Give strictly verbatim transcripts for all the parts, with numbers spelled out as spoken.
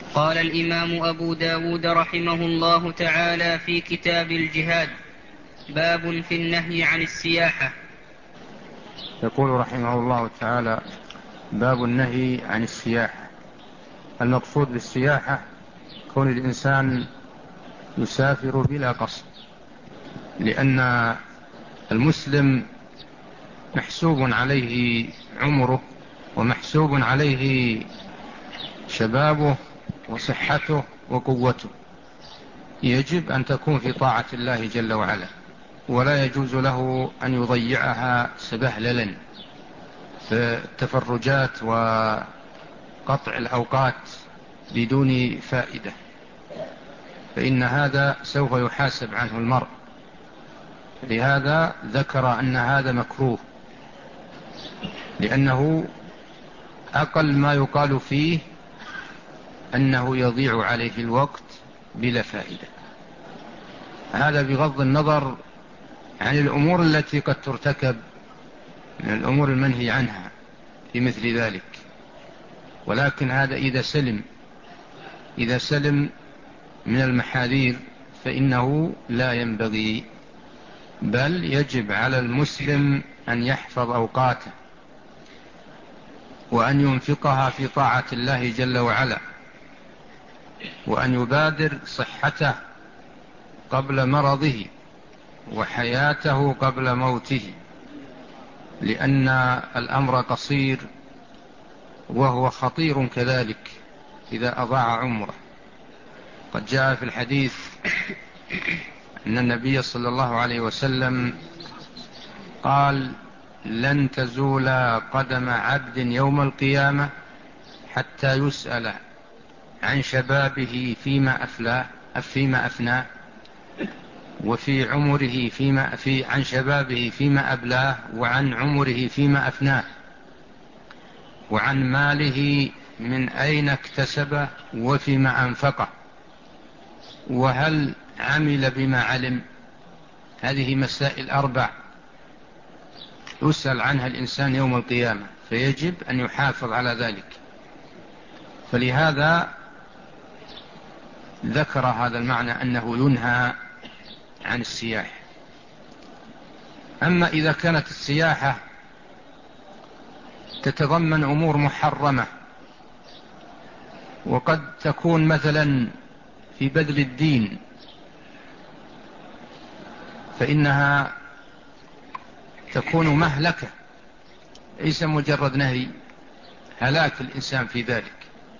قال الإمام أبو داود رحمه الله تعالى في كتاب الجهاد: باب في النهي عن السياحة. يقول رحمه الله تعالى: باب النهي عن السياحة. المقصود بالسياحة كون الإنسان يسافر بلا قصد، لأن المسلم محسوب عليه عمره ومحسوب عليه شبابه وصحته وقوته، يجب أن تكون في طاعة الله جل وعلا، ولا يجوز له أن يضيعها سبهللا في التفرجات وقطع الأوقات بدون فائدة، فإن هذا سوف يحاسب عنه المرء. لهذا ذكر أن هذا مكروه، لأنه أقل ما يقال فيه أنه يضيع عليه الوقت بلا فائدة. هذا بغض النظر عن الأمور التي قد ترتكب من الأمور المنهي عنها في مثل ذلك، ولكن هذا إذا سلم إذا سلم من المحاذير فإنه لا ينبغي، بل يجب على المسلم أن يحفظ أوقاته وأن ينفقها في طاعة الله جل وعلا، وأن يبادر صحته قبل مرضه وحياته قبل موته، لأن الأمر قصير وهو خطير كذلك إذا أضاع عمره. قد جاء في الحديث أن النبي صلى الله عليه وسلم قال: لن تزول قدم عبد يوم القيامة حتى يسأل عن شبابه فيما أفلاه فيما أفناه، وفي عمره فيما في عن شبابه فيما أبلاه، وعن عمره فيما أفناه، وعن ماله من أين اكتسبه وفيما أنفقه، وهل عمل بما علم. هذه مسائل أربع يسأل عنها الإنسان يوم القيامة، فيجب أن يحافظ على ذلك. فلهذا ذكر هذا المعنى أنه ينهى عن السياحة. أما إذا كانت السياحة تتضمن أمور محرمة، وقد تكون مثلا في بذل الدين، فإنها تكون مهلكة، ليس مجرد نهي، هلاك الإنسان في ذلك.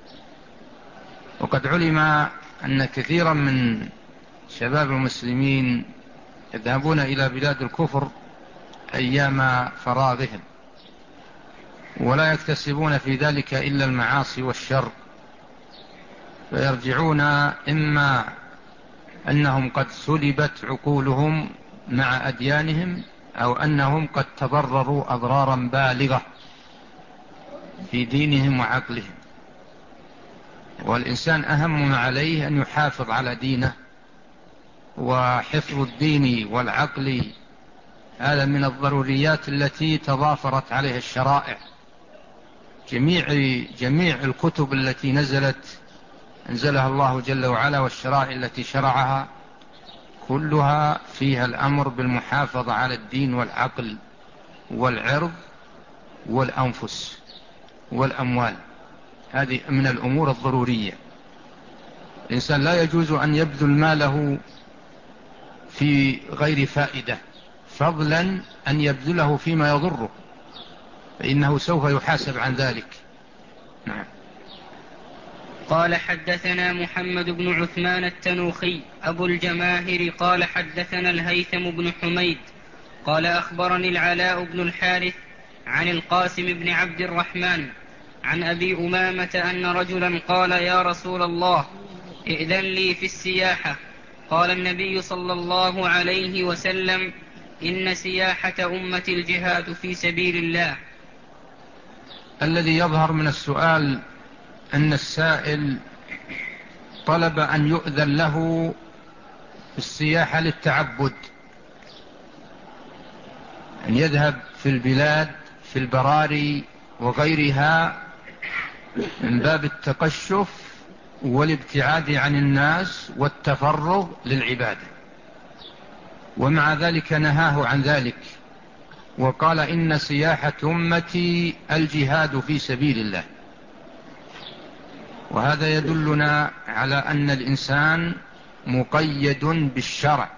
وقد علم أن كثيرا من شباب المسلمين يذهبون إلى بلاد الكفر أيام فراغهم، ولا يكتسبون في ذلك إلا المعاصي والشر، فيرجعون إما أنهم قد سلبت عقولهم مع أديانهم، أو أنهم قد تضرروا أضرارا بالغة في دينهم وعقلهم. والإنسان أهم ما عليه أن يحافظ على دينه، وحفظ الدين والعقل هذا من الضروريات التي تضافرت عليها الشرائع. جميع, جميع الكتب التي نزلت أنزلها الله جل وعلا، والشرائع التي شرعها كلها فيها الأمر بالمحافظة على الدين والعقل والعرض والأنفس والأموال. هذه من الأمور الضرورية. الإنسان لا يجوز أن يبذل ماله في غير فائدة، فضلا أن يبذله فيما يضره، فإنه سوف يحاسب عن ذلك. نعم. قال: حدثنا محمد بن عثمان التنوخي أبو الجماهر قال حدثنا الهيثم بن حميد قال أخبرني العلاء بن الحارث عن القاسم بن عبد الرحمن عن أبي أمامة أن رجلا قال: يا رسول الله، ائذن لي في السياحة. قال النبي صلى الله عليه وسلم: إن سياحة أمة الجهاد في سبيل الله. الذي يظهر من السؤال أن السائل طلب أن يؤذن له في السياحة للتعبد، أن يذهب في البلاد في البراري وغيرها من باب التقشف والابتعاد عن الناس والتفرغ للعبادة، ومع ذلك نهاه عن ذلك وقال إن سياحة أمتي الجهاد في سبيل الله. وهذا يدلنا على أن الإنسان مقيد بالشرع،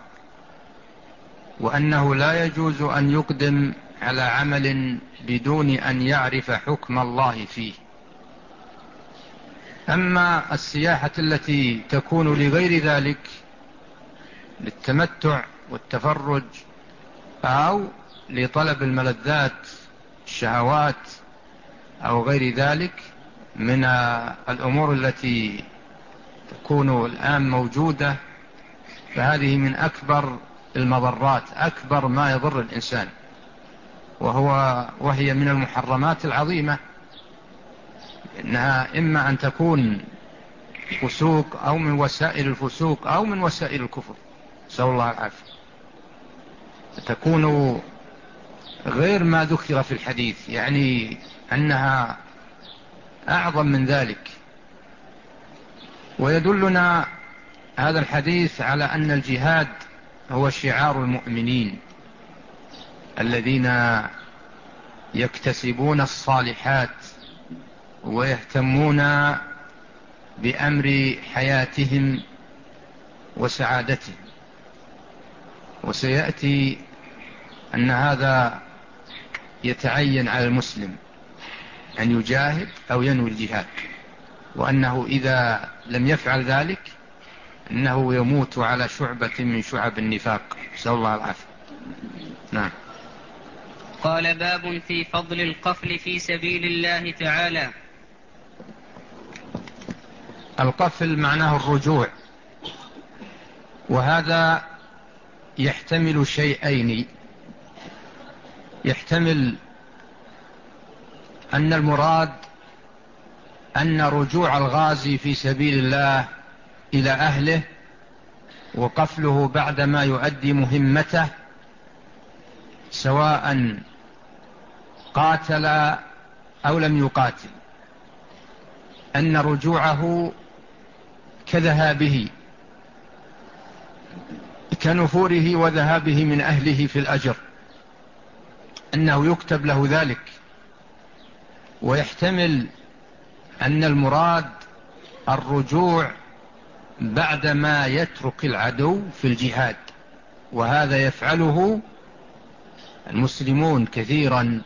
وأنه لا يجوز أن يقدم على عمل بدون أن يعرف حكم الله فيه. أما السياحة التي تكون لغير ذلك، للتمتع والتفرج أو لطلب الملذات الشهوات أو غير ذلك من الأمور التي تكون الآن موجودة، فهذه من أكبر المضرات، أكبر ما يضر الإنسان، وهو وهي من المحرمات العظيمة، إنها إما أن تكون فسوق أو من وسائل الفسوق أو من وسائل الكفر، نسأل الله العافية، تكون غير ما ذكر في الحديث، يعني أنها أعظم من ذلك. ويدلنا هذا الحديث على أن الجهاد هو شعار المؤمنين الذين يكتسبون الصالحات ويهتمون بأمر حياتهم وسعادتهم. وسيأتي أن هذا يتعين على المسلم أن يجاهد أو ينوي الجهاد، وأنه إذا لم يفعل ذلك أنه يموت على شعبة من شعب النفاق، نسأل الله العافية. نعم. قال باب في فضل القفل في سبيل الله تعالى. القفل معناه الرجوع، وهذا يحتمل شيئين: يحتمل أن المراد أن رجوع الغازي في سبيل الله إلى أهله وقفله بعدما يؤدي مهمته، سواء قاتل أو لم يقاتل، أن رجوعه كذهابه، كنفوره وذهابه من أهله في الأجر، أنه يكتب له ذلك. ويحتمل أن المراد الرجوع بعدما يترك العدو في الجهاد، وهذا يفعله المسلمون كثيرا،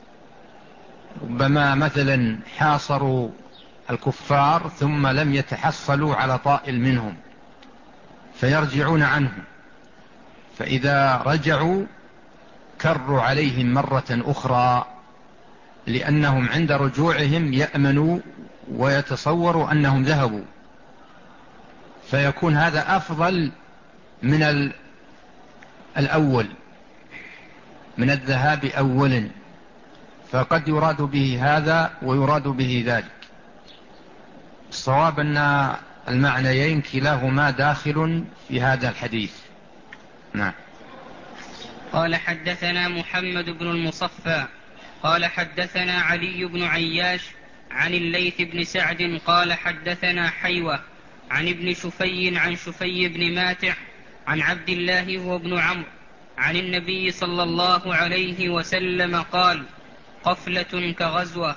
ربما مثلا حاصروا الكفار ثم لم يتحصلوا على طائل منهم فيرجعون عنهم، فإذا رجعوا كروا عليهم مرة أخرى، لأنهم عند رجوعهم يأمنوا ويتصوروا أنهم ذهبوا، فيكون هذا أفضل من الأول، من الذهاب أولا، فقد يراد به هذا ويراد به ذلك. الصواب أن المعنيين كلاهما داخل في هذا الحديث. نعم. قال حدثنا محمد بن المصفى قال حدثنا علي بن عياش عن الليث بن سعد قال حدثنا حيوة عن ابن شفي عن شفي بن ماتع عن عبد الله هو ابن عمرو عن النبي صلى الله عليه وسلم قال: قفلة كغزوة.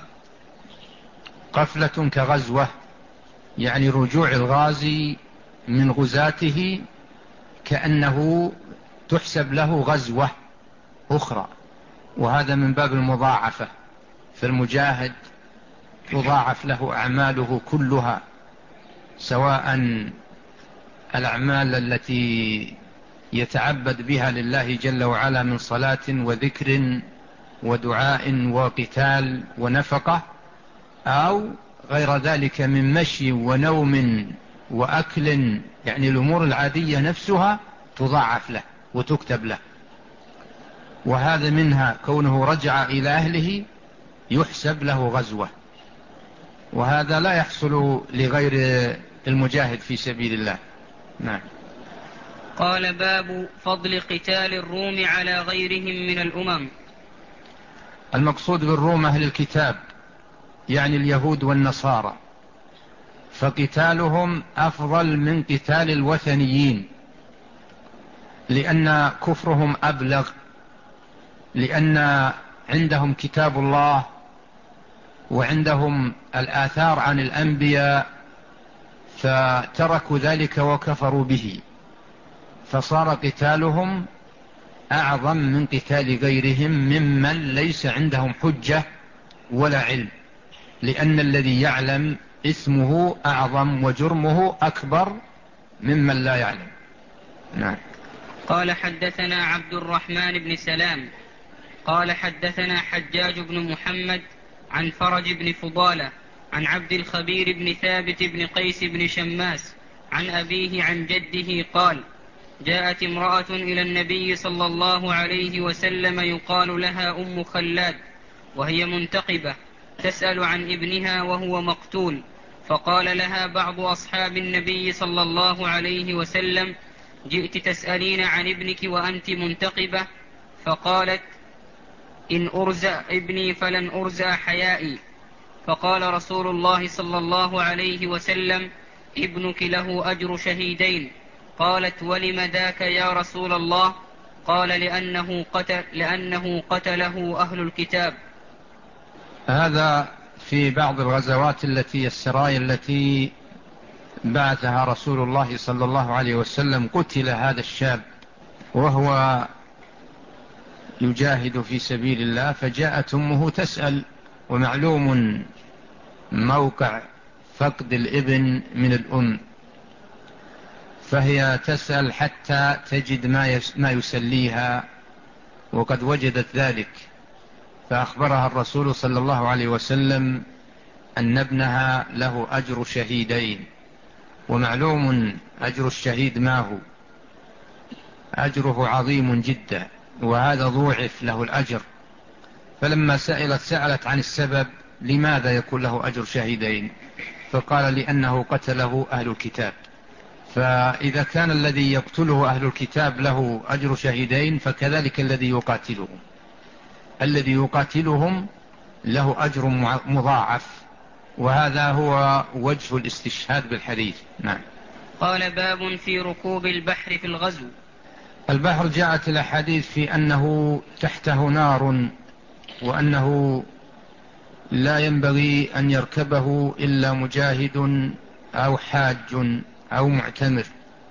قفلة كغزوة يعني رجوع الغازي من غزاته كأنه تحسب له غزوة أخرى، وهذا من باب المضاعفة، فالمجاهد تضاعف له أعماله كلها، سواء الأعمال التي يتعبد بها لله جل وعلا من صلاة وذكر ودعاء وقتال ونفقة، أو غير ذلك من مشي ونوم وأكل، يعني الأمور العادية نفسها تضاعف له وتكتب له. وهذا منها كونه رجع إلى أهله يحسب له غزوة، وهذا لا يحصل لغير المجاهد في سبيل الله. نعم. قال باب فضل قتال الروم على غيرهم من الأمم. المقصود بالروم أهل الكتاب، يعني اليهود والنصارى، فقتالهم أفضل من قتال الوثنيين، لأن كفرهم أبلغ، لأن عندهم كتاب الله وعندهم الآثار عن الأنبياء، فتركوا ذلك وكفروا به، فصار قتالهم أعظم من قتال غيرهم ممن ليس عندهم حجة ولا علم، لأن الذي يعلم اسمه أعظم وجرمه أكبر ممن لا يعلم. نعم. قال حدثنا عبد الرحمن بن سلام قال حدثنا حجاج بن محمد عن فرج بن فضالة عن عبد الخبير بن ثابت بن قيس بن شماس عن أبيه عن جده قال: جاءت امرأة إلى النبي صلى الله عليه وسلم يقال لها أم خلاد، وهي منتقبة تسأل عن ابنها وهو مقتول، فقال لها بعض أصحاب النبي صلى الله عليه وسلم: جئت تسألين عن ابنك وأنت منتقبة؟ فقالت: إن أرزأ ابني فلن أرزأ حيائي. فقال رسول الله صلى الله عليه وسلم: ابنك له أجر شهيدين. قالت: ولم ذاك يا رسول الله؟ قال: لأنه, قتل لأنه قتله أهل الكتاب. هذا في بعض الغزوات التي السرايا التي بعثها رسول الله صلى الله عليه وسلم قتل هذا الشاب وهو يجاهد في سبيل الله، فجاءت أمه تسأل، ومعلوم موقع فقد الابن من الأم، فهي تسأل حتى تجد ما يسليها، وقد وجدت ذلك، فأخبرها الرسول صلى الله عليه وسلم أن ابنها له أجر شهيدين. ومعلوم أجر الشهيد ما هو، أجره عظيم جدا، وهذا ضوعف له الأجر. فلما سألت سألت عن السبب، لماذا يكون له أجر شهيدين؟ فقال: لأنه قتله أهل الكتاب. فإذا كان الذي يقتله أهل الكتاب له أجر شهيدين، فكذلك الذي يقاتلهم الذي يقاتلهم له أجر مضاعف، وهذا هو وجه الاستشهاد بالحديث. نعم. قال: باب في ركوب البحر في الغزو. البحر جاءت الأحاديث في أنه تحته نار، وأنه لا ينبغي أن يركبه إلا مجاهد أو حاج أو معتمر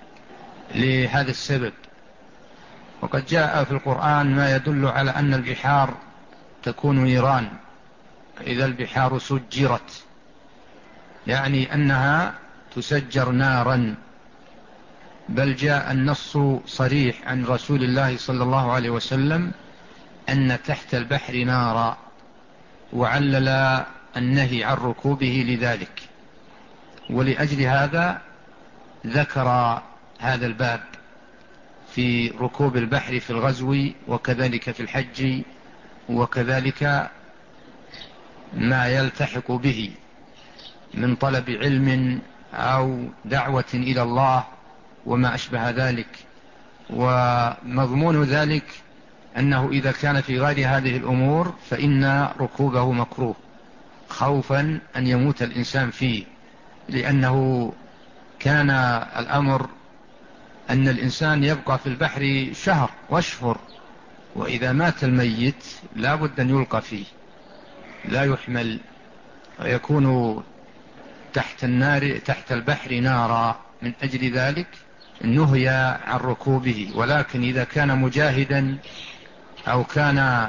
لهذا السبب. وقد جاء في القرآن ما يدل على أن البحار تكون نيران إذا البحار سجرت، يعني أنها تسجر نارا. بل جاء النص صريح عن رسول الله صلى الله عليه وسلم أن تحت البحر نارا، وعلل النهي عن ركوبه لذلك. ولأجل هذا ذكر هذا الباب في ركوب البحر في الغزو، وكذلك في الحج، وكذلك ما يلتحق به من طلب علم أو دعوة إلى الله وما أشبه ذلك. ومضمون ذلك أنه إذا كان في غير هذه الأمور فإن ركوبه مكروه، خوفا أن يموت الإنسان فيه، لأنه كان الأمر أن الإنسان يبقى في البحر شهر واشهر، وإذا مات الميت لا بد أن يلقى فيه، لا يحمل، ويكون تحت النار تحت البحر نارا. من أجل ذلك نهي عن ركوبه. ولكن إذا كان مجاهدا أو كان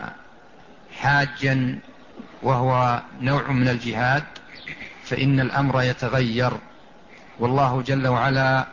حاجا وهو نوع من الجهاد فإن الأمر يتغير، والله جل وعلا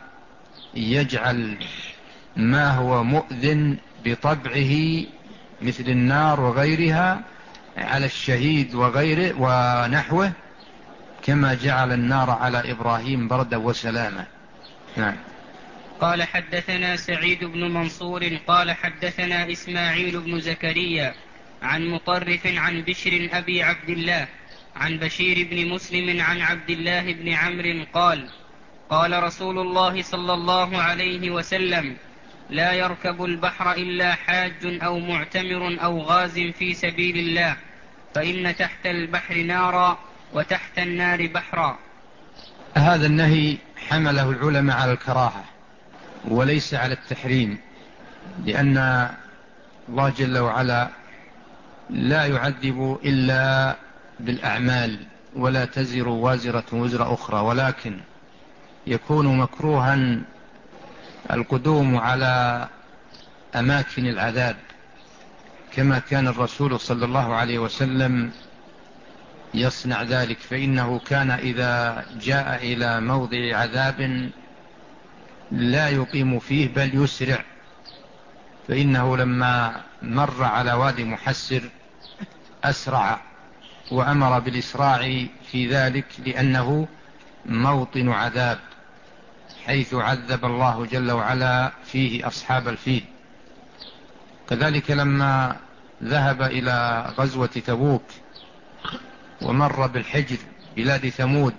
يجعل ما هو مؤذن بطبعه مثل النار وغيرها على الشهيد وغيره ونحوه، كما جعل النار على إبراهيم بردا وسلاما. نعم. قال: حدثنا سعيد بن منصور قال حدثنا إسماعيل بن زكريا عن مطرف عن بشر أبي عبد الله عن بشير بن مسلم عن عبد الله بن عمرو قال: قال رسول الله صلى الله عليه وسلم: لا يركب البحر إلا حاج أو معتمر أو غاز في سبيل الله، فإن تحت البحر نارا وتحت النار بحرا. هذا النهي حمله العلماء على الكراهة وليس على التحريم، لأن الله جل وعلا لا يعذب إلا بالأعمال، ولا تزر وازرة وزر أخرى، ولكن يكون مكروها القدوم على أماكن العذاب، كما كان الرسول صلى الله عليه وسلم يصنع ذلك، فإنه كان إذا جاء إلى موضع عذاب لا يقيم فيه بل يسرع، فإنه لما مر على وادي محسر أسرع وأمر بالإسراع في ذلك، لأنه موطن عذاب، حيث عذب الله جل وعلا فيه أصحاب الفيل. كذلك لما ذهب إلى غزوة تبوك ومر بالحجر بلاد ثمود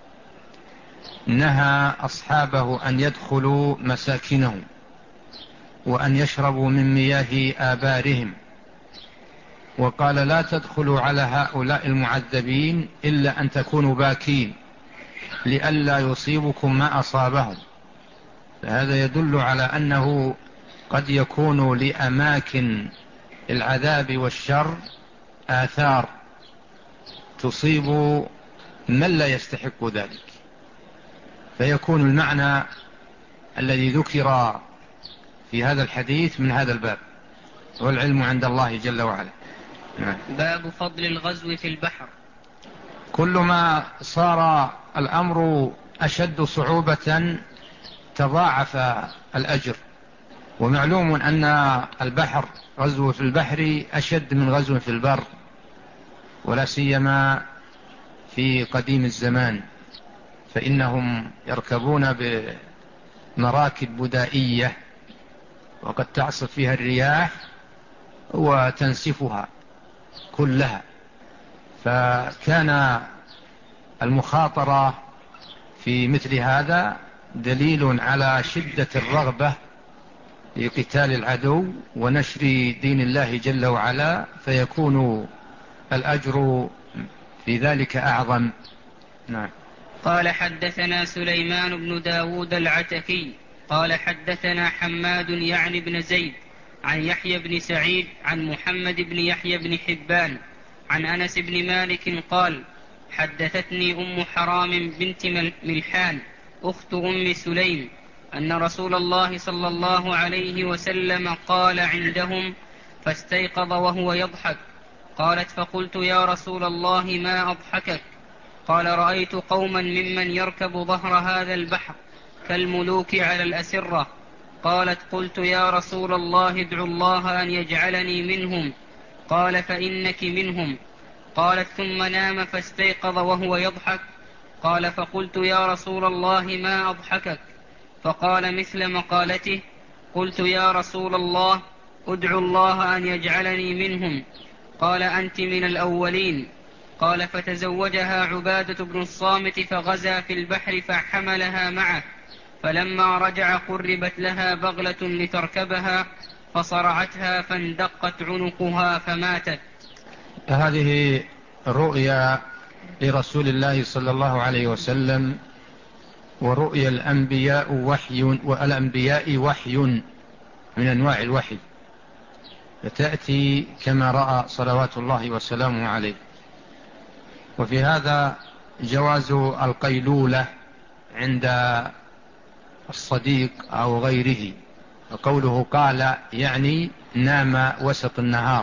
نهى أصحابه أن يدخلوا مساكنهم وأن يشربوا من مياه آبارهم، وقال لا تدخلوا على هؤلاء المعذبين إلا أن تكونوا باكين لئلا يصيبكم ما أصابهم. فهذا يدل على أنه قد يكون لأماكن العذاب والشر آثار تصيب من لا يستحق ذلك، فيكون المعنى الذي ذكر في هذا الحديث من هذا الباب، والعلم عند الله جل وعلا. باب فضل الغزو في البحر. كل ما صار الأمر أشد صعوبة تضاعف الأجر، ومعلوم أن البحر غزو في البحر أشد من غزو في البر، ولا سيما في قديم الزمان، فإنهم يركبون بمراكب بدائية وقد تعصف فيها الرياح وتنسفها كلها، فكان المخاطرة في مثل هذا دليل على شدة الرغبة لقتال العدو ونشر دين الله جل وعلا، فيكون الأجر في ذلك أعظم. نعم. قال حدثنا سليمان بن داود العتكي قال حدثنا حماد يعني بن زيد عن يحيى بن سعيد عن محمد بن يحيى بن حبان عن أنس بن مالك قال حدثتني أم حرام بنت ملحان أخت أم سليم أن رسول الله صلى الله عليه وسلم قال عندهم فاستيقظ وهو يضحك. قالت فقلت يا رسول الله ما أضحكك؟ قال رأيت قوما ممن يركب ظهر هذا البحر كالملوك على الأسرة. قالت قلت يا رسول الله ادعو الله أن يجعلني منهم. قال فإنك منهم. قالت ثم نام فاستيقظ وهو يضحك. قال فقلت يا رسول الله ما أضحكك؟ فقال مثل مقالته. قلت يا رسول الله ادعو الله أن يجعلني منهم. قال أنت من الأولين. قال فتزوجها عبادة بن الصامت فغزا في البحر فحملها معه، فلما رجع قربت لها بغلة لتركبها فصرعتها فاندقت عنقها فماتت. هذه رؤيا لرسول الله صلى الله عليه وسلم، ورؤيا الأنبياء وحي، والأنبياء وحي من أنواع الوحي، فتأتي كما رأى صلوات الله وسلامه عليه. وفي هذا جواز القيلولة عند الصديق أو غيره، وقوله قال يعني نام وسط النهار،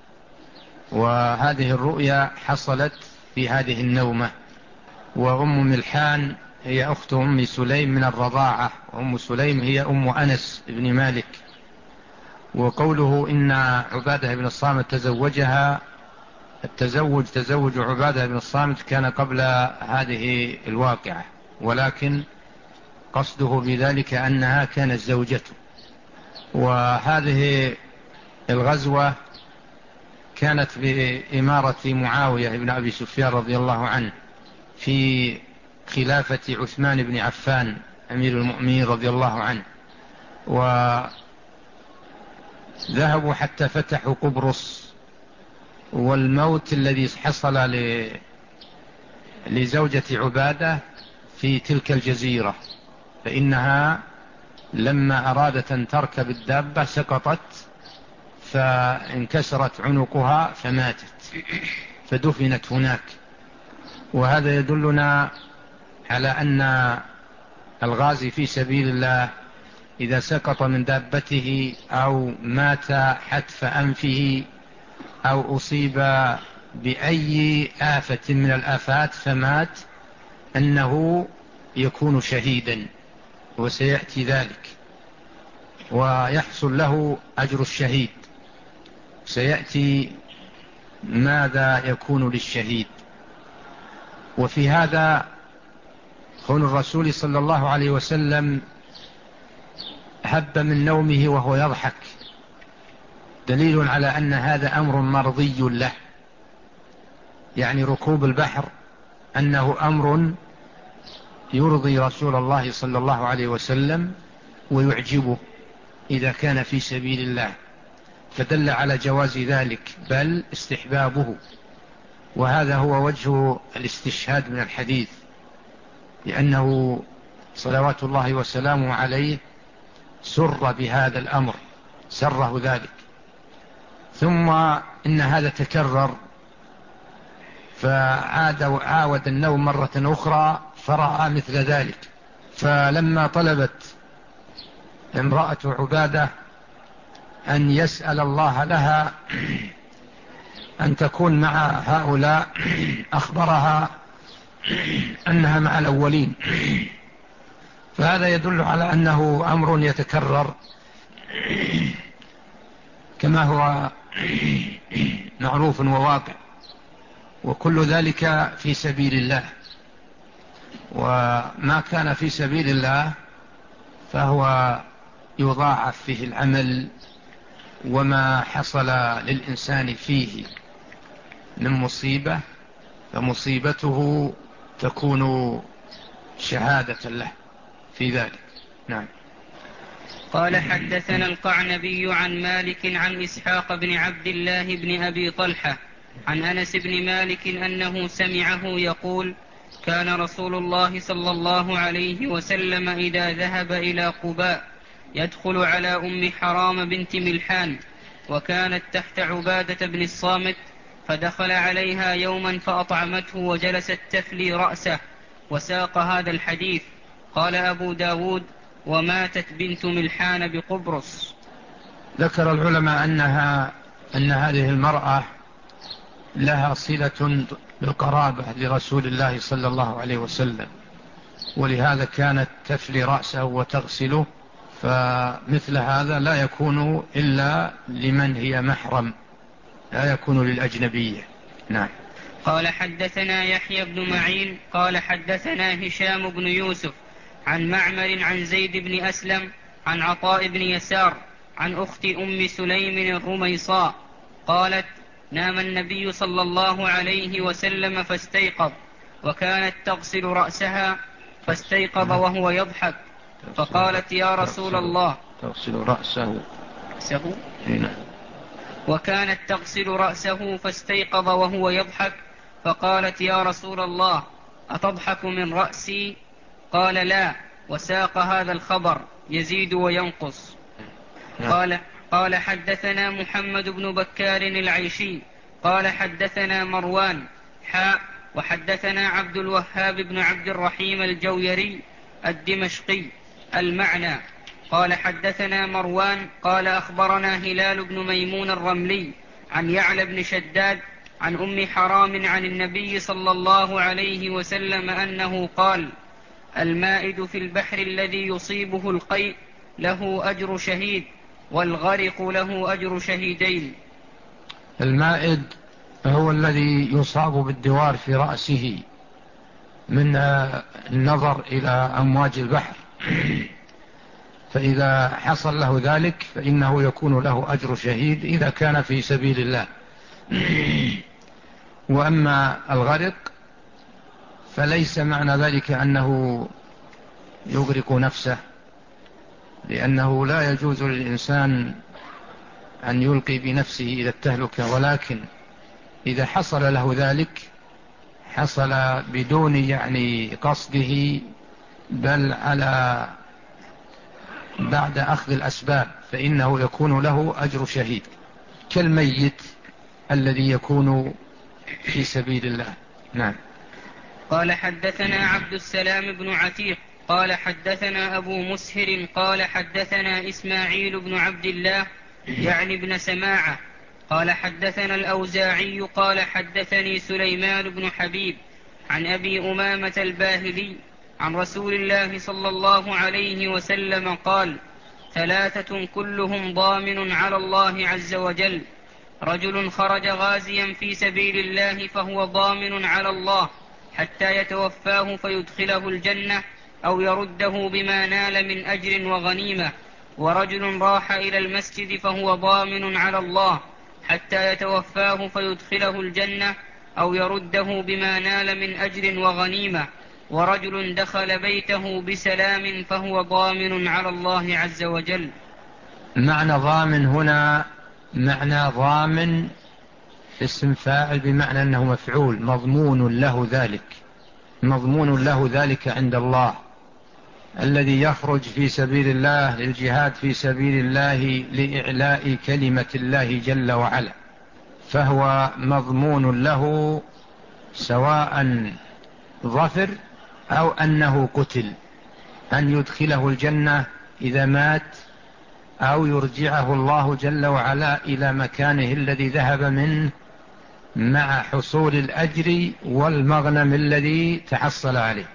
وهذه الرؤيا حصلت في هذه النومة. وأم ملحان هي أخت أم سليم من الرضاعة، وأم سليم هي أم أنس بن مالك. وقوله إن عبادة بن الصامت تزوجها، التزوج تزوج عبادة بن الصامت كان قبل هذه الواقعة، ولكن قصده بذلك أنها كانت زوجته. وهذه الغزوة كانت بإمارة معاوية بن أبي سفيان رضي الله عنه في خلافة عثمان بن عفان أمير المؤمنين رضي الله عنه، وذهبوا حتى فتحوا قبرص. والموت الذي حصل لزوجة عبادة في تلك الجزيرة، فإنها لما أرادت أن تركب الدابة سقطت فانكسرت عنقها فماتت فدفنت هناك. وهذا يدلنا على أن الغازي في سبيل الله إذا سقط من دابته أو مات حتف أنفه أو أصيب بأي آفة من الآفات فمات أنه يكون شهيدا، وسيأتي ذلك ويحصل له أجر الشهيد. سيأتي ماذا يكون للشهيد. وفي هذا كون الرسول صلى الله عليه وسلم هب من نومه وهو يضحك دليل على أن هذا أمر مرضي له، يعني ركوب البحر أنه أمر يرضي رسول الله صلى الله عليه وسلم ويعجبه إذا كان في سبيل الله، فدل على جواز ذلك بل استحبابه. وهذا هو وجه الاستشهاد من الحديث، لأنه صلوات الله وسلامه عليه سر بهذا الأمر، سره ذلك. ثم إن هذا تكرر فعاد وعاود النوم مرة أخرى فرأى مثل ذلك، فلما طلبت امرأة عبادة أن يسأل الله لها أن تكون مع هؤلاء أخبرها أنها مع الأولين. فهذا يدل على أنه أمر يتكرر كما هو معروف وواقع، وكل ذلك في سبيل الله. وما كان في سبيل الله فهو يضاعف فيه العمل، وما حصل للإنسان فيه من مصيبة فمصيبته تكون شهادة له في ذلك. نعم. قال حدثنا القعنبي عن مالك عن إسحاق بن عبد الله بن أبي طلحة عن أنس بن مالك أنه سمعه يقول: كان رسول الله صلى الله عليه وسلم إذا ذهب إلى قباء يدخل على أم حرام بنت ملحان، وكانت تحت عبادة بن الصامت، فدخل عليها يوما فأطعمته وجلست تفلي رأسه، وساق هذا الحديث. قال أبو داود: وماتت بنت ملحان بقبرص. ذكر العلماء أنها أن هذه المرأة لها صلة بالقرابة لرسول الله صلى الله عليه وسلم، ولهذا كانت تفلي رأسه وتغسله، فمثل هذا لا يكون إلا لمن هي محرم، لا يكون للأجنبية. نعم. قال حدثنا يحيى بن معين قال حدثنا هشام بن يوسف عن معمر عن زيد بن أسلم عن عطاء بن يسار عن أخت أم سليم الرميصاء قالت: نام النبي صلى الله عليه وسلم فاستيقظ، وكانت تغسل رأسها فاستيقظ وهو يضحك، فقالت: يا رسول الله. تغسل رأسه رأسه وكانت تغسل رأسه فاستيقظ وهو يضحك، فقالت: يا رسول الله، أتضحك من رأسي؟ قال: لا. وساق هذا الخبر يزيد وينقص. قال قال حدثنا محمد بن بكار العيشي قال حدثنا مروان حاء وحدثنا عبد الوهاب بن عبد الرحيم الجويري الدمشقي المعنى. قال حدثنا مروان قال أخبرنا هلال بن ميمون الرملي عن يعلى بن شداد عن أم حرام عن النبي صلى الله عليه وسلم أنه قال: المائد في البحر الذي يصيبه القيء له أجر شهيد، والغرق له أجر شهيدين. المائد هو الذي يصاب بالدوار في رأسه من النظر إلى أمواج البحر، فإذا حصل له ذلك فإنه يكون له أجر شهيد إذا كان في سبيل الله. وأما الغرق فليس معنى ذلك أنه يغرق نفسه، لأنه لا يجوز للإنسان أن يلقي بنفسه إلى التهلكة، ولكن إذا حصل له ذلك حصل بدون يعني قصده بل على بعد أخذ الأسباب فإنه يكون له أجر شهيد كالميت الذي يكون في سبيل الله. نعم. قال حدثنا عبد السلام بن عتيق قال حدثنا أبو مسهر قال حدثنا إسماعيل بن عبد الله يعني ابن سماعة قال حدثنا الأوزاعي قال حدثني سليمان بن حبيب عن أبي أمامة الباهلي عن رسول الله صلى الله عليه وسلم قال: ثلاثة كلهم ضامن على الله عز وجل: رجل خرج غازيا في سبيل الله فهو ضامن على الله حتى يتوفاه فيدخله الجنة أو يرده بما نال من أجر وغنيمة، ورجل راح إلى المسجد فهو ضامن على الله حتى يتوفاه فيدخله الجنة أو يرده بما نال من أجر وغنيمة، ورجل دخل بيته بسلام فهو ضامن على الله عز وجل. معنى ضامن هنا معنى ضامن اسم فاعل بمعنى أنه مفعول، مضمون له ذلك، مضمون له ذلك عند الله. الذي يخرج في سبيل الله للجهاد في سبيل الله لإعلاء كلمة الله جل وعلا فهو مضمون له سواء ظفر أو أنه قتل، أن يدخله الجنة إذا مات أو يرجعه الله جل وعلا إلى مكانه الذي ذهب منه مع حصول الأجر والمغنم الذي تحصل عليه.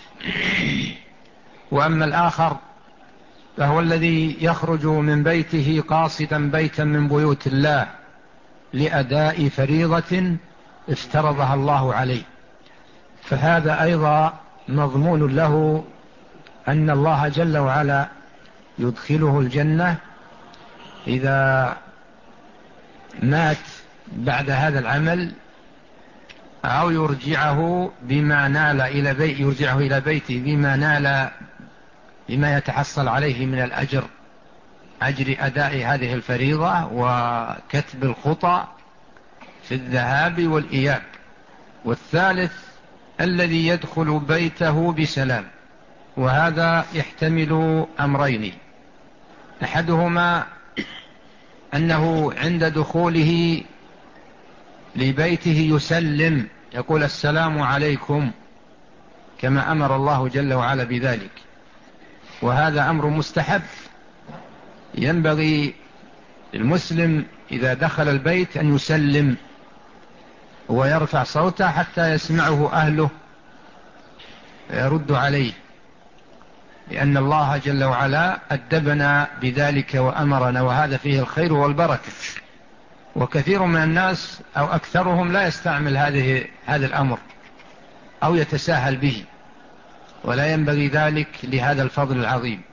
وأما الآخر فهو الذي يخرج من بيته قاصدا بيتا من بيوت الله لأداء فريضة افترضها الله عليه، فهذا أيضا مضمون له أن الله جل وعلا يدخله الجنة إذا مات بعد هذا العمل أو يرجعه بما نال إلى بيت يرجعه إلى بيته بما نال بما يتحصل عليه من الأجر، أجر أداء هذه الفريضة وكتب الخطى في الذهاب والإياب. والثالث الذي يدخل بيته بسلام، وهذا يحتمل أمرين: أحدهما أنه عند دخوله لبيته يسلم يقول السلام عليكم كما أمر الله جل وعلا بذلك، وهذا أمر مستحب. ينبغي المسلم إذا دخل البيت أن يسلم ويرفع صوته حتى يسمعه أهله ويرد عليه، لأن الله جل وعلا أدبنا بذلك وأمرنا، وهذا فيه الخير والبركة. وكثير من الناس أو أكثرهم لا يستعمل هذه هذا الأمر أو يتساهل به، ولا ينبغي ذلك لهذا الفضل العظيم.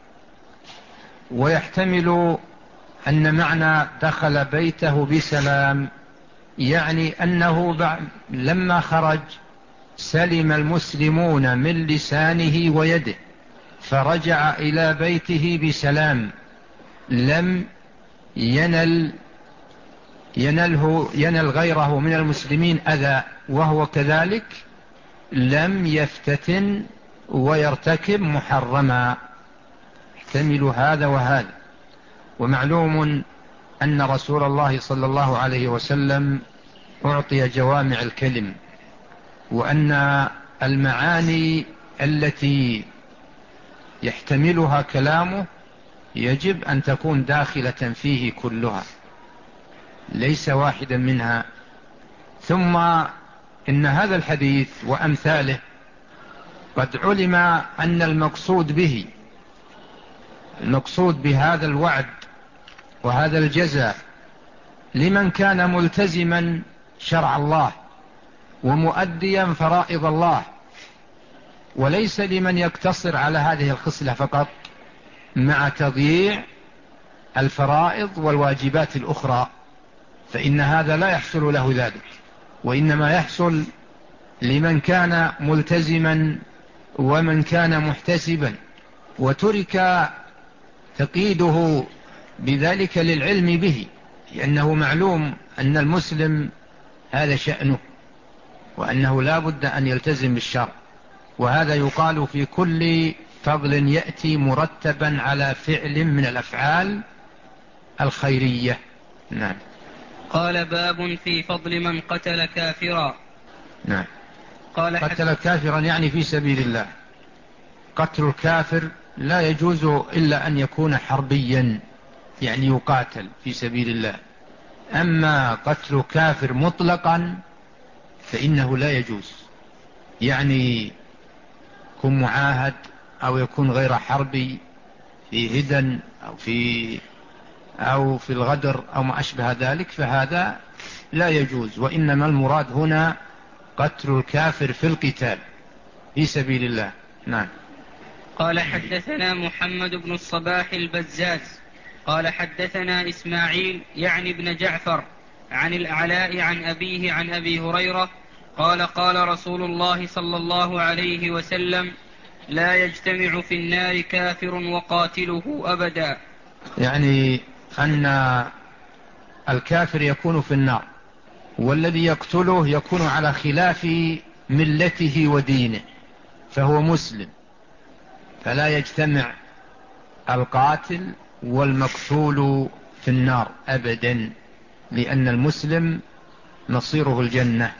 ويحتمل أن معنى دخل بيته بسلام يعني أنه لما خرج سلم المسلمون من لسانه ويده فرجع إلى بيته بسلام، لم ينل ينله ينل غيره من المسلمين أذى، وهو كذلك لم يفتتن ويرتكب محرما. يحتمل هذا وهذا. ومعلوم أن رسول الله صلى الله عليه وسلم أعطي جوامع الكلم، وأن المعاني التي يحتملها كلامه يجب أن تكون داخلة فيه كلها ليس واحدا منها. ثم إن هذا الحديث وأمثاله قد علم أن المقصود به المقصود بهذا الوعد وهذا الجزاء لمن كان ملتزما شرع الله ومؤديا فرائض الله، وليس لمن يقتصر على هذه الخصلة فقط مع تضييع الفرائض والواجبات الأخرى، فإن هذا لا يحصل له ذلك، وإنما يحصل لمن كان ملتزما ومن كان محتسبا وترك تقييده بذلك للعلم به، لأنه معلوم أن المسلم هذا شأنه، وأنه لا بد أن يلتزم بالشرع، وهذا يقال في كل فضل يأتي مرتبا على فعل من الأفعال الخيرية. نعم. قال باب في فضل من قتل كافرا. نعم. قال قتل كافرا يعني في سبيل الله. قتل الكافر لا يجوز إلا أن يكون حربيا، يعني يقاتل في سبيل الله. أما قتل كافر مطلقا فإنه لا يجوز، يعني يكون معاهد أو يكون غير حربي في هدن أو في أو في الغدر أو ما أشبه ذلك، فهذا لا يجوز. وإنما المراد هنا قتل الكافر في القتال في سبيل الله. نعم. قال حدثنا محمد بن الصباح البزاز قال حدثنا إسماعيل يعني ابن جعفر عن الأعلاء عن أبيه عن أبي هريرة قال قال رسول الله صلى الله عليه وسلم: لا يجتمع في النار كافر وقاتله أبدا. يعني أن الكافر يكون في النار، والذي يقتله يكون على خلاف ملته ودينه، فهو مسلم، فلا يجتمع القاتل والمقتول في النار أبدا، لأن المسلم مصيره الجنة.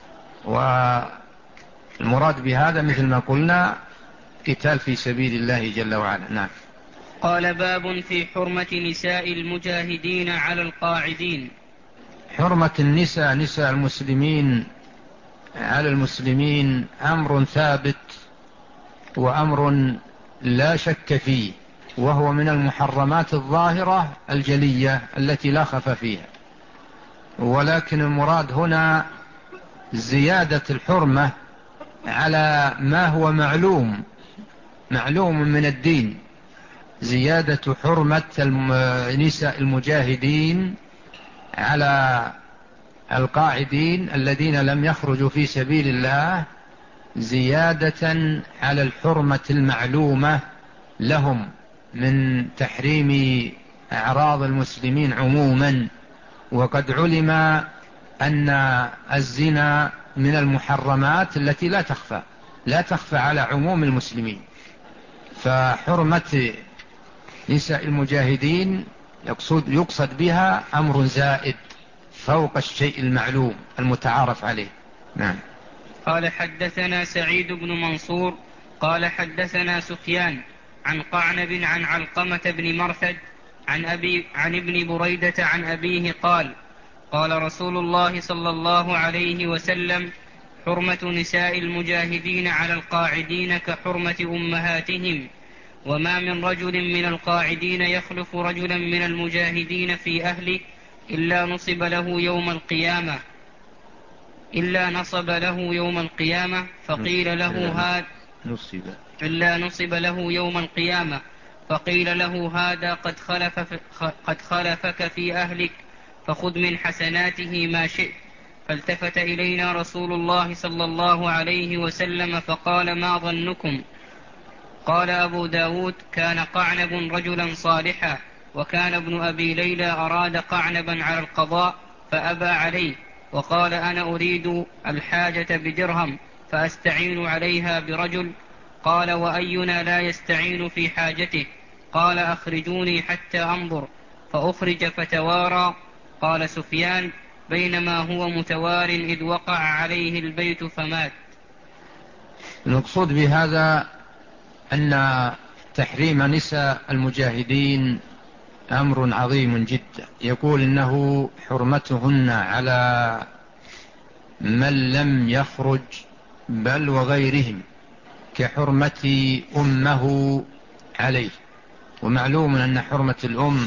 والمراد بهذا مثل ما قلنا قتال في سبيل الله جل وعلا. نعم. قال باب في حرمة نساء المجاهدين على القاعدين. حرمة النساء نساء المسلمين على المسلمين أمر ثابت وأمر لا شك فيه، وهو من المحرمات الظاهرة الجلية التي لا خف فيها. ولكن المراد هنا زيادة الحرمة على ما هو معلوم معلوم من الدين، زيادة حرمة نساء المجاهدين على القاعدين الذين لم يخرجوا في سبيل الله، زيادة على الحرمة المعلومة لهم من تحريم أعراض المسلمين عموما. وقد علم أن الزنا من المحرمات التي لا تخفى لا تخفى على عموم المسلمين، فحرمة نساء المجاهدين يقصد, يقصد بها أمر زائد فوق الشيء المعلوم المتعارف عليه. نعم. قال حدثنا سعيد بن منصور قال حدثنا سفيان عن قعنب عن علقمة بن مرثد عن, أبي عن ابن بريدة عن أبيه قال قال رسول الله صلى الله عليه وسلم: حرمة نساء المجاهدين على القاعدين كحرمة أمهاتهم، وما من رجل من القاعدين يخلف رجلا من المجاهدين في أهله إلا نصب له يوم القيامة إلا نصب له يوم القيامة فقيل له هذا نصب إلا نصب له يوم القيامة فقيل له هذا قد خلف قد خلفك في أهلك فخذ من حسناته ما شئت. فالتفت إلينا رسول الله صلى الله عليه وسلم فقال: ما ظنكم؟ قال أبو داود: كان قعنب رجلا صالحا، وكان ابن أبي ليلى أراد قعنبا على القضاء فأبى عليه، وقال: أنا أريد الحاجة بدرهم فأستعين عليها برجل. قال: وأينا لا يستعين في حاجته؟ قال: أخرجوني حتى أنظر. فأخرج فتوارى. قال سفيان: بينما هو متوار إذ وقع عليه البيت فمات. المقصود بهذا أن تحريم نساء المجاهدين أمر عظيم جدا، يقول إنه حرمتهن على من لم يخرج بل وغيرهم كحرمة أمه عليه. ومعلوم أن حرمة الأم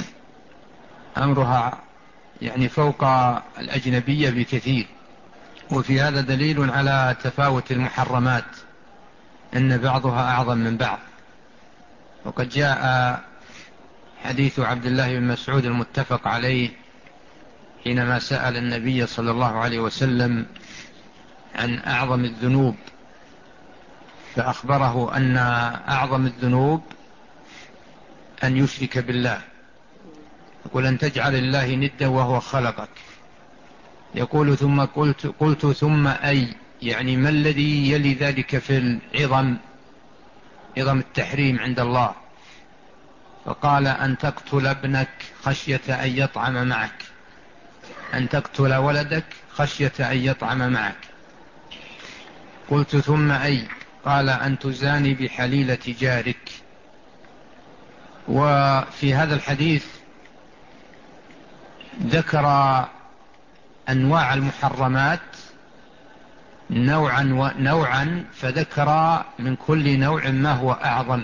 أمرها يعني فوق الأجنبية بكثير، وفي هذا دليل على تفاوت المحرمات، أن بعضها أعظم من بعض. وقد جاء حديث عبد الله بن مسعود المتفق عليه حينما سأل النبي صلى الله عليه وسلم عن أعظم الذنوب، فأخبره أن أعظم الذنوب أن يشرك بالله، يقول أن تجعل الله ندا وهو خلقك. يقول ثم قلت, قلت ثم أي يعني ما الذي يلي ذلك في العظم، عظم التحريم عند الله؟ فقال أن تقتل ابنك خشية أن يطعم معك، أن تقتل ولدك خشية أن يطعم معك. قلت ثم أي؟ قال أن تزاني بحليلة جارك. وفي هذا الحديث ذكر أنواع المحرمات نوعا ونوعا، فذكر من كل نوع ما هو أعظم،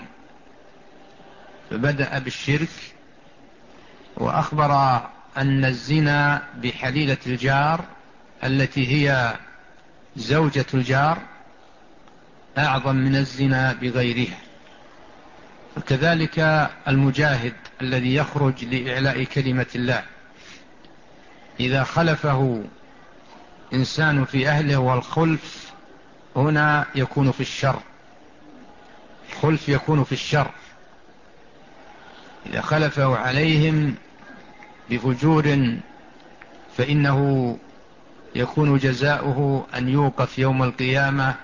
فبدأ بالشرك وأخبر أن الزنا بحليلة الجار التي هي زوجة الجار أعظم من الزنا بغيرها. وكذلك المجاهد الذي يخرج لإعلاء كلمة الله إذا خلفه إنسان في أهله، والخلف هنا يكون في الشر، خلف يكون في الشر، إذا خلفه عليهم بفجور فإنه يكون جزاؤه أن يوقف يوم القيامة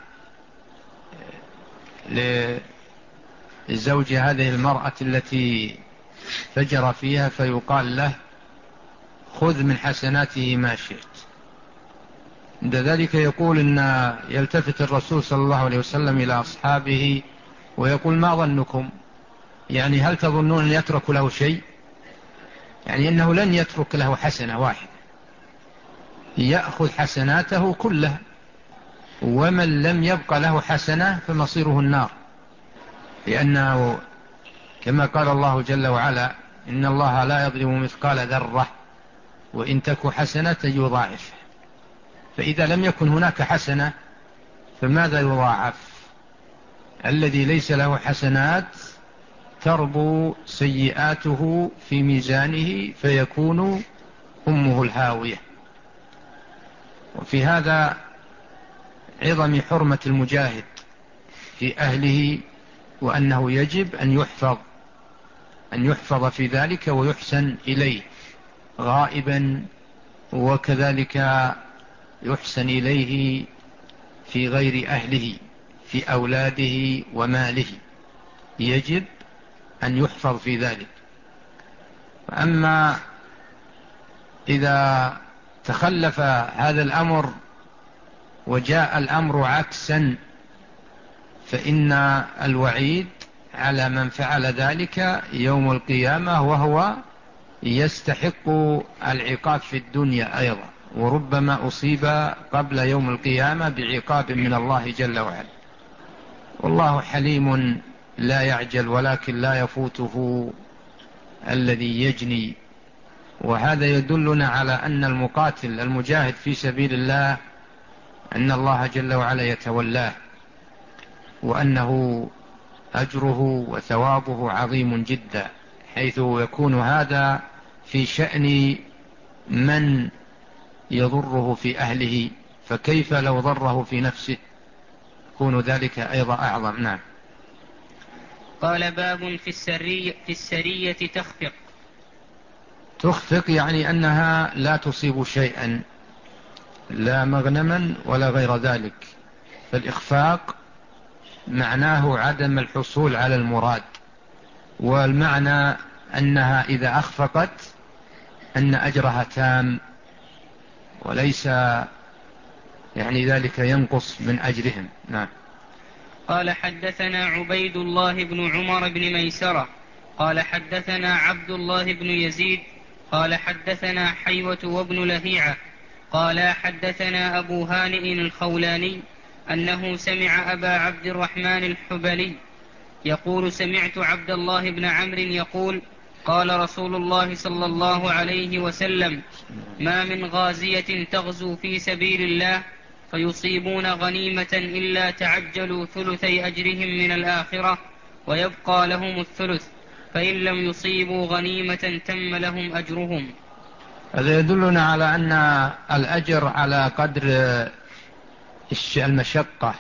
لزوج هذه المرأة التي فجر فيها، فيقال له خذ من حسناته ما شئت. عند ذلك يقول إن يلتفت الرسول صلى الله عليه وسلم إلى أصحابه ويقول ما ظنكم، يعني هل تظنون أن يترك له شيء؟ يعني أنه لن يترك له حسنة واحدة، يأخذ حسناته كلها، ومن لم يبق له حسنة فمصيره النار، لأنه كما قال الله جل وعلا إن الله لا يظلم مثقال ذرة وإن تك حسنة يضاعف. فإذا لم يكن هناك حسنة فماذا يضاعف؟ الذي ليس له حسنات تربو سيئاته في ميزانه فيكون أمه الهاوية. وفي هذا عظم حرمة المجاهد في أهله، وأنه يجب أن يحفظ أن يحفظ في ذلك ويحسن إليه غائبا، وكذلك يحسن إليه في غير أهله في أولاده وماله، يجب أن يحفظ في ذلك. أما إذا تخلف هذا الأمر وجاء الأمر عكسا فإن الوعيد على من فعل ذلك يوم القيامة، وهو يستحق العقاب في الدنيا أيضا، وربما أصيب قبل يوم القيامة بعقاب من الله جل وعلا. والله حليم لا يعجل، ولكن لا يفوته الذي يجني. وهذا يدلنا على أن المقاتل المجاهد في سبيل الله أن الله جل وعلا يتولاه، وأنه أجره وثوابه عظيم جدا، حيث يكون هذا في شأن من يضره في أهله، فكيف لو ضره في نفسه يكون ذلك أيضا أعظم. نعم. قال باب في السرية, في السرية تخفق. تخفق يعني أنها لا تصيب شيئا، لا مغنما ولا غير ذلك. فالإخفاق معناه عدم الحصول على المراد، والمعنى أنها إذا أخفقت أن أجرها تام، وليس يعني ذلك ينقص من أجرهم. نعم. قال حدثنا عبيد الله بن عمر بن ميسرة قال حدثنا عبد الله بن يزيد قال حدثنا حيوة وابن لهيعة قال حدثنا أبو هانئ الخولاني أنه سمع أبا عبد الرحمن الحبلي يقول سمعت عبد الله بن عمرو يقول قال رسول الله صلى الله عليه وسلم ما من غازية تغزو في سبيل الله فيصيبون غنيمة إلا تعجلوا ثلثي أجرهم من الآخرة ويبقى لهم الثلث، فإن لم يصيبوا غنيمة تم لهم أجرهم. هذا يدلنا على أن الأجر على قدر المشقة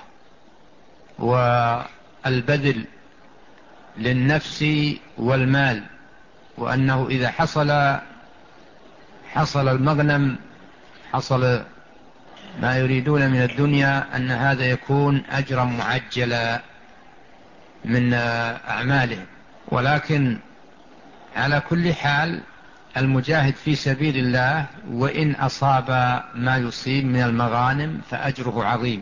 والبذل للنفس والمال، وأنه إذا حصل حصل المغنم، حصل ما يريدون من الدنيا أن هذا يكون أجرا معجلا من أعمالهم. ولكن على كل حال المجاهد في سبيل الله وإن أصاب ما يصيب من المغانم فأجره عظيم،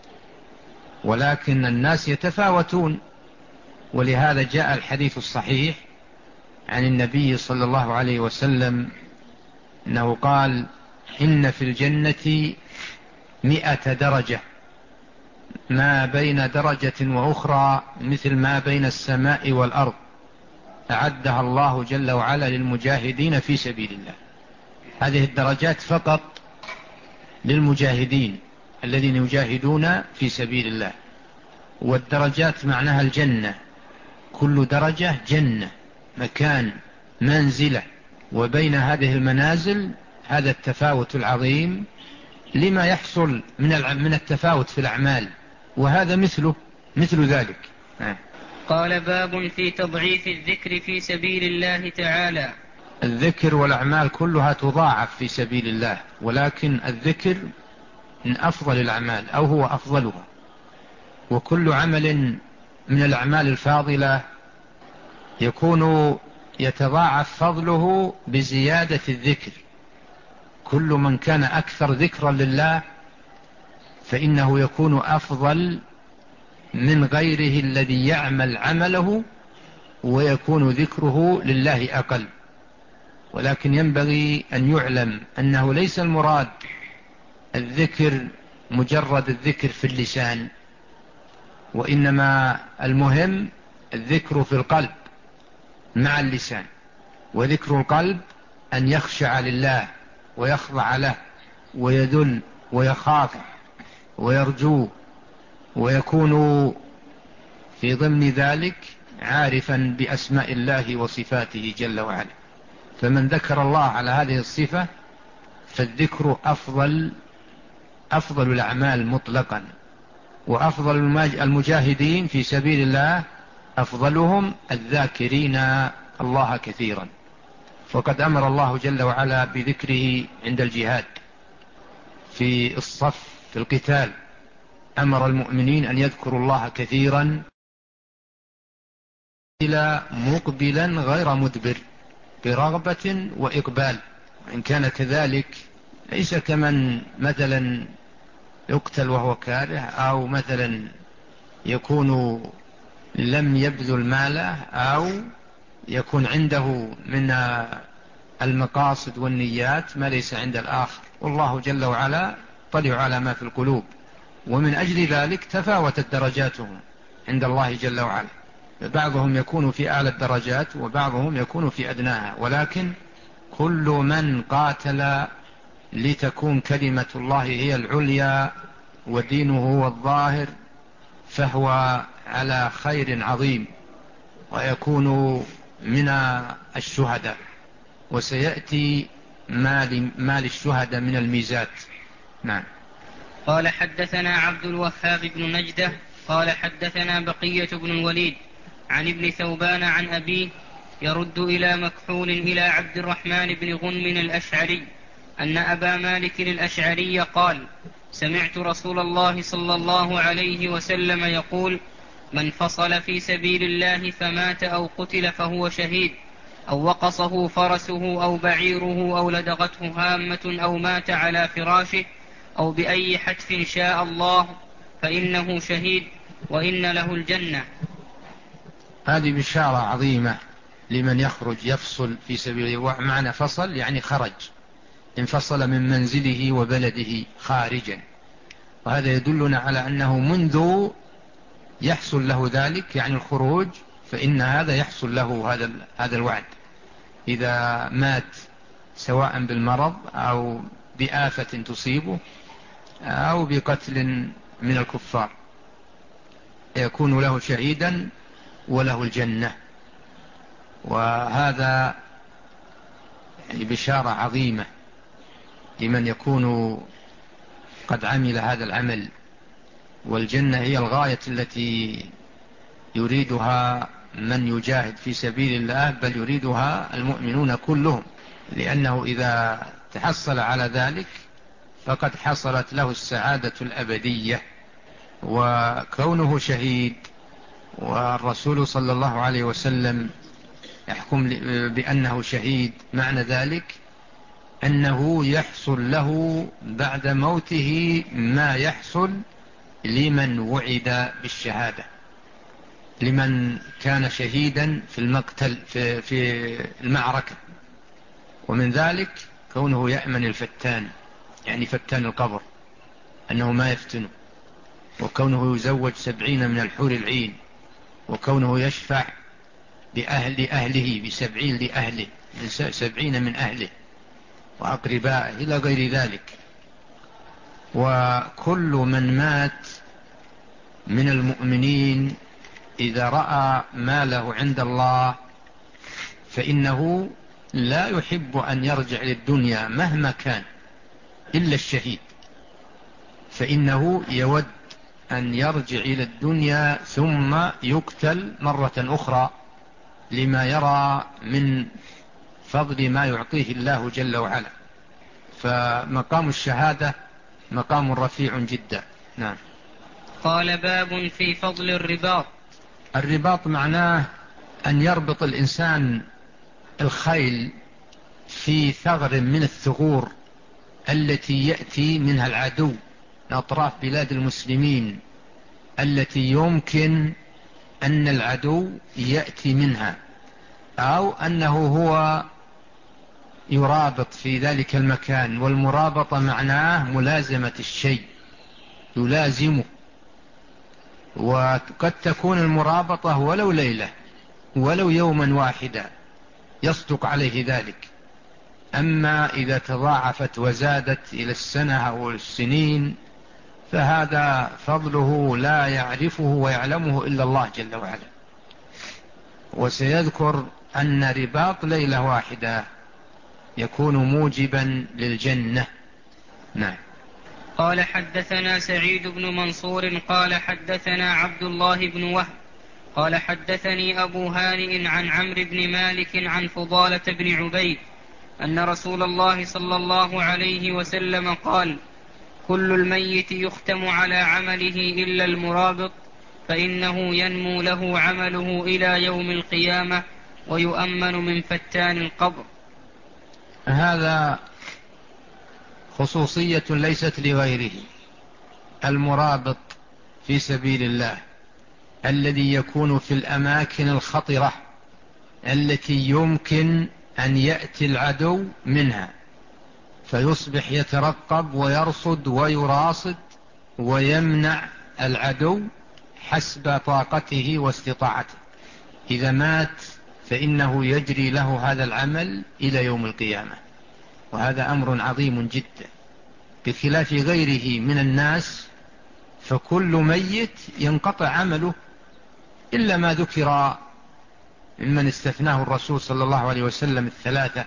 ولكن الناس يتفاوتون. ولهذا جاء الحديث الصحيح عن النبي صلى الله عليه وسلم أنه قال: إن في الجنة مئة درجة، ما بين درجة وأخرى مثل ما بين السماء والأرض، أعدها الله جل وعلا للمجاهدين في سبيل الله. هذه الدرجات فقط للمجاهدين الذين يجاهدون في سبيل الله. والدرجات معناها الجنة، كل درجة جنة، مكان، منزلة. وبين هذه المنازل هذا التفاوت العظيم لما يحصل من من التفاوت في الأعمال، وهذا مثله مثل ذلك. قال: باب في تضعيف الذكر في سبيل الله تعالى. الذكر والأعمال كلها تضاعف في سبيل الله، ولكن الذكر من أفضل الأعمال أو هو أفضلها. وكل عمل من الأعمال الفاضلة يكون يتضاعف فضله بزيادة الذكر. كل من كان أكثر ذكرا لله فإنه يكون أفضل من غيره الذي يعمل عمله ويكون ذكره لله أقل. ولكن ينبغي أن يعلم أنه ليس المراد الذكر مجرد الذكر في اللسان، وإنما المهم الذكر في القلب مع اللسان. وذكر القلب أن يخشع لله ويخضع له ويذل ويخاف ويرجو، ويكون في ضمن ذلك عارفا بأسماء الله وصفاته جل وعلا. فمن ذكر الله على هذه الصفة فالذكر أفضل أفضل الأعمال مطلقا. وأفضل المجاهدين في سبيل الله أفضلهم الذاكرين الله كثيرا. فقد أمر الله جل وعلا بذكره عند الجهاد، في الصف في القتال أمر المؤمنين أن يذكروا الله كثيرا إلى مقبلا غير مدبر برغبة وإقبال. وإن كان كذلك ليس كمن مثلا يقتل وهو كاره، أو مثلا يكون لم يبذل ماله، أو يكون عنده من المقاصد والنيات ما ليس عند الآخر. والله جل وعلا طلع على ما في القلوب، ومن أجل ذلك تفاوتت درجاتهم عند الله جل وعلا. بعضهم يكون في أعلى الدرجات وبعضهم يكون في أدناها، ولكن كل من قاتل لتكون كلمة الله هي العليا ودينه هو الظاهر فهو على خير عظيم، ويكون من الشهداء. وسيأتي ما للشهداء من الميزات. نعم. قال: حدثنا عبد الوهاب بن نجدة قال: حدثنا بقية بن الوليد عن ابن ثوبان عن أبيه يرد إلى مكحول إلى عبد الرحمن بن غنم الأشعري أن أبا مالك الأشعري قال: سمعت رسول الله صلى الله عليه وسلم يقول: من فصل في سبيل الله فمات أو قتل فهو شهيد، أو وقصه فرسه أو بعيره أو لدغته هامة أو مات على فراشه أو بأي حتف شاء الله فإنه شهيد وإن له الجنة. هذه بشارة عظيمة لمن يخرج يفصل في سبيله. ومعنى فصل يعني خرج، انفصل من منزله وبلده خارجا. وهذا يدلنا على أنه منذ يحصل له ذلك يعني الخروج فإن هذا يحصل له هذا هذا الوعد. إذا مات سواء بالمرض أو بآفة تصيبه أو بقتل من الكفار يكون له شهيدا وله الجنة. وهذا يعني بشارة عظيمة لمن يكون قد عمل هذا العمل. والجنة هي الغاية التي يريدها من يجاهد في سبيل الله، بل يريدها المؤمنون كلهم، لأنه إذا تحصل على ذلك فقد حصلت له السعادة الأبدية. وكونه شهيد، والرسول صلى الله عليه وسلم يحكم بأنه شهيد، معنى ذلك أنه يحصل له بعد موته ما يحصل لمن وعد بالشهادة، لمن كان شهيدا في المقتل في, في المعركة. ومن ذلك كونه يأمن الفتان، يعني فتان القبر، أنه ما يفتنه، وكونه يزوج سبعين من الحور العين، وكونه يشفع لأهل أهله بسبعين لأهله، سبعين من أهله وأقربائه إلى غير ذلك. وكل من مات من المؤمنين إذا رأى ما له عند الله فإنه لا يحب أن يرجع للدنيا مهما كان، إلا الشهيد، فإنه يود أن يرجع إلى الدنيا ثم يقتل مرة أخرى، لما يرى من فضل ما يعطيه الله جل وعلا. فمقام الشهادة مقام رفيع جدا. نعم. قال: باب في فضل الرباط. الرباط معناه أن يربط الإنسان الخيل في ثغر من الثغور التي يأتي منها العدو من أطراف بلاد المسلمين، التي يمكن أن العدو يأتي منها، أو أنه هو يرابط في ذلك المكان. والمرابطة معناه ملازمة الشيء، يلازمه. وقد تكون المرابطة ولو ليلة ولو يوما واحدا يصدق عليه ذلك. أما إذا تضاعفت وزادت إلى السنة أو السنين فهذا فضله لا يعرفه ويعلمه إلا الله جل وعلا. وسيذكر أن رباط ليلة واحدة يكون موجبا للجنة. نعم. قال: حدثنا سعيد بن منصور قال حدثنا عبد الله بن وهب قال حدثني أبو هانئ عن عمرو بن مالك عن فضالة بن عبيد أن رسول الله صلى الله عليه وسلم قال: كل الميت يختم على عمله إلا المرابط، فإنه ينمو له عمله إلى يوم القيامة ويؤمن من فتان القبر. هذا خصوصية ليست لغيره. المرابط في سبيل الله الذي يكون في الأماكن الخطرة التي يمكن أن يأتي العدو منها، فيصبح يترقب ويرصد ويراصد ويمنع العدو حسب طاقته واستطاعته. إذا مات فإنه يجري له هذا العمل إلى يوم القيامة، وهذا أمر عظيم جدا، بخلاف غيره من الناس فكل ميت ينقطع عمله إلا ما ذكر ممن استثناه الرسول صلى الله عليه وسلم الثلاثة،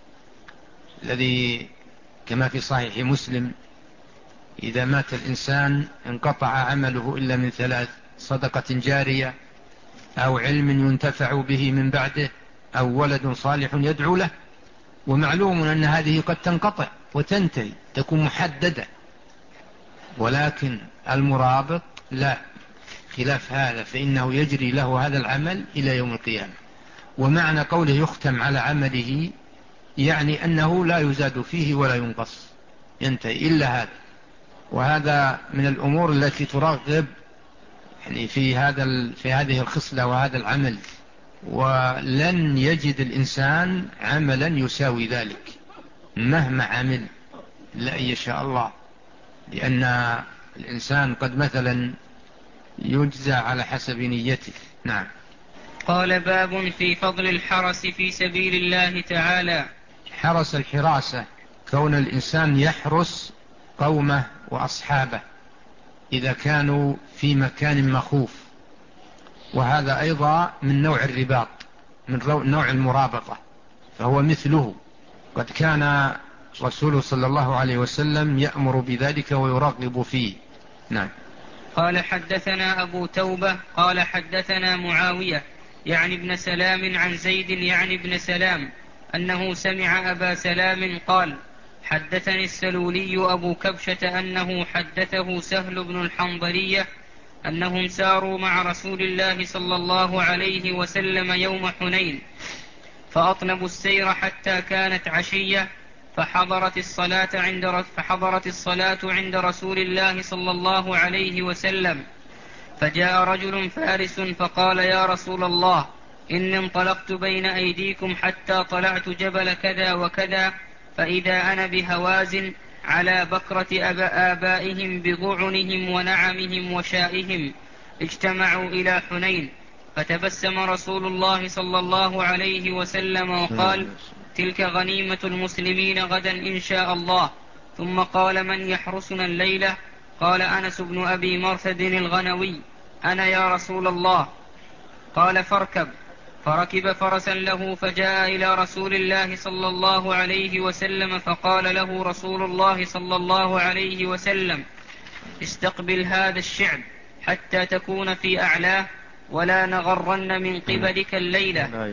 الذي كما في صحيح مسلم: إذا مات الإنسان انقطع عمله إلا من ثلاث: صدقة جارية، أو علم ينتفع به من بعده، أو ولد صالح يدعو له. ومعلوم أن هذه قد تنقطع وتنتهي، تكون محددة، ولكن المرابط لا، خلاف هذا، فإنه يجري له هذا العمل إلى يوم القيامة. ومعنى قوله يختم على عمله يعني أنه لا يزاد فيه ولا ينقص، ينتهي إلا هذا. وهذا من الأمور التي ترغب يعني في هذا في هذه الخصلة وهذا العمل، ولن يجد الإنسان عملا يساوي ذلك مهما عمل لا يشاء الله، لأن الإنسان قد مثلا يجزى على حسب نيته. نعم. قال: باب في فضل الحرس في سبيل الله تعالى. حرس الحراسة كون الإنسان يحرس قومه وأصحابه إذا كانوا في مكان مخوف، وهذا أيضا من نوع الرباط، من نوع المرابطة، فهو مثله. قد كان رسول صلى الله عليه وسلم يأمر بذلك ويرغب فيه. نعم. قال: حدثنا أبو توبة قال حدثنا معاوية يعني ابن سلام عن زيد يعني ابن سلام أنه سمع أبا سلام قال: حدثني السلولي أبو كبشة أنه حدثه سهل بن الحنظلية أنهم ساروا مع رسول الله صلى الله عليه وسلم يوم حنين، فأطلبوا السير حتى كانت عشية، فحضرت الصلاة عند فحضرت الصلاة عند رسول الله صلى الله عليه وسلم، فجاء رجل فارس فقال: يا رسول الله، إني انطلقت بين أيديكم حتى طلعت جبل كذا وكذا، فإذا أنا بهوازن على بكرة آبائهم بضعنهم ونعمهم وشائهم اجتمعوا إلى حنين. فتبسم رسول الله صلى الله عليه وسلم وقال: تلك غنيمة المسلمين غدا إن شاء الله. ثم قال: من يحرسنا الليلة؟ قال أنس بن أبي مرثد الغنوي: أنا يا رسول الله. قال: فاركب. فركب فرسا له فجاء إلى رسول الله صلى الله عليه وسلم، فقال له رسول الله صلى الله عليه وسلم: استقبل هذا الشعب حتى تكون في أعلاه، ولا نغرن من قبلك الليلة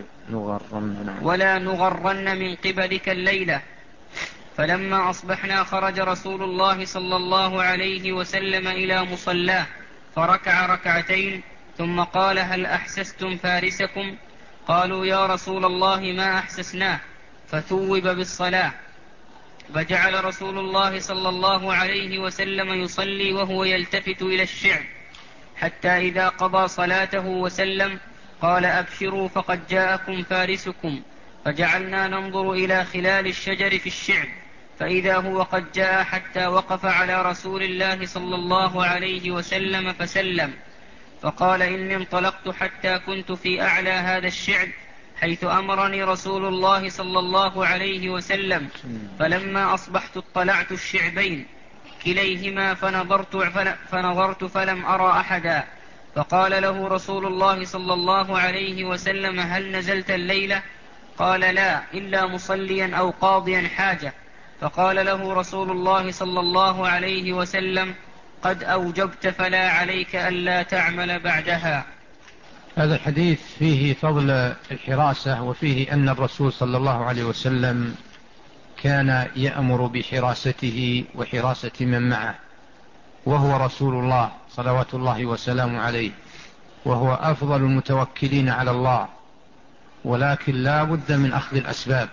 ولا نغرن من قبلك الليلة. فلما أصبحنا خرج رسول الله صلى الله عليه وسلم إلى مصلاه فركع ركعتين، ثم قال: هل أحسستم فارسكم؟ قالوا: يا رسول الله ما أحسسناه. فثوب بالصلاة، فجعل رسول الله صلى الله عليه وسلم يصلي وهو يلتفت إلى الشعب، حتى إذا قضى صلاته وسلم قال: أبشروا فقد جاءكم فارسكم. فجعلنا ننظر إلى خلال الشجر في الشعب، فإذا هو قد جاء، حتى وقف على رسول الله صلى الله عليه وسلم فسلم، فقال: إني انطلقت حتى كنت في أعلى هذا الشعب حيث أمرني رسول الله صلى الله عليه وسلم، فلما أصبحت اطلعت الشعبين كليهما فنظرت, فنظرت فلم أرى أحدا. فقال له رسول الله صلى الله عليه وسلم: هل نزلت الليلة؟ قال: لا، إلا مصليا أو قاضيا حاجة. فقال له رسول الله صلى الله عليه وسلم: قد أوجبت فلا عليك ألا تعمل بعدها. هذا الحديث فيه فضل الحراسة، وفيه أن الرسول صلى الله عليه وسلم كان يأمر بحراسته وحراسة من معه، وهو رسول الله صلوات الله وسلامه عليه، وهو أفضل المتوكلين على الله، ولكن لا بد من أخذ الأسباب.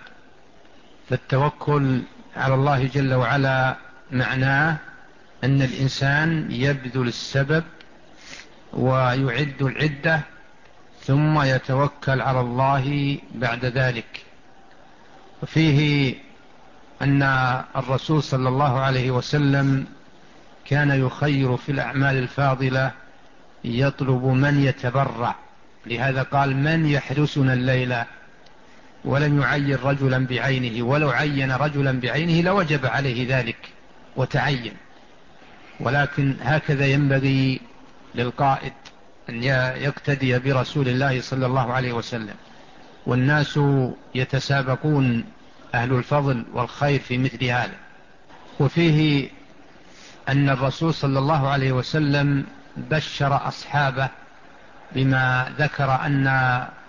فالتوكل على الله جل وعلا معناه أن الإنسان يبذل السبب ويعد العدة ثم يتوكل على الله بعد ذلك. وفيه أن الرسول صلى الله عليه وسلم كان يخير في الأعمال الفاضلة، يطلب من يتبرع، لهذا قال: من يحرسنا الليلة، ولم يعين رجلا بعينه، ولو عين رجلا بعينه لوجب عليه ذلك وتعين. ولكن هكذا ينبغي للقائد أن يقتدي برسول الله صلى الله عليه وسلم، والناس يتسابقون أهل الفضل والخير في مثل هذا. وفيه أن الرسول صلى الله عليه وسلم بشر أصحابه بما ذكر أن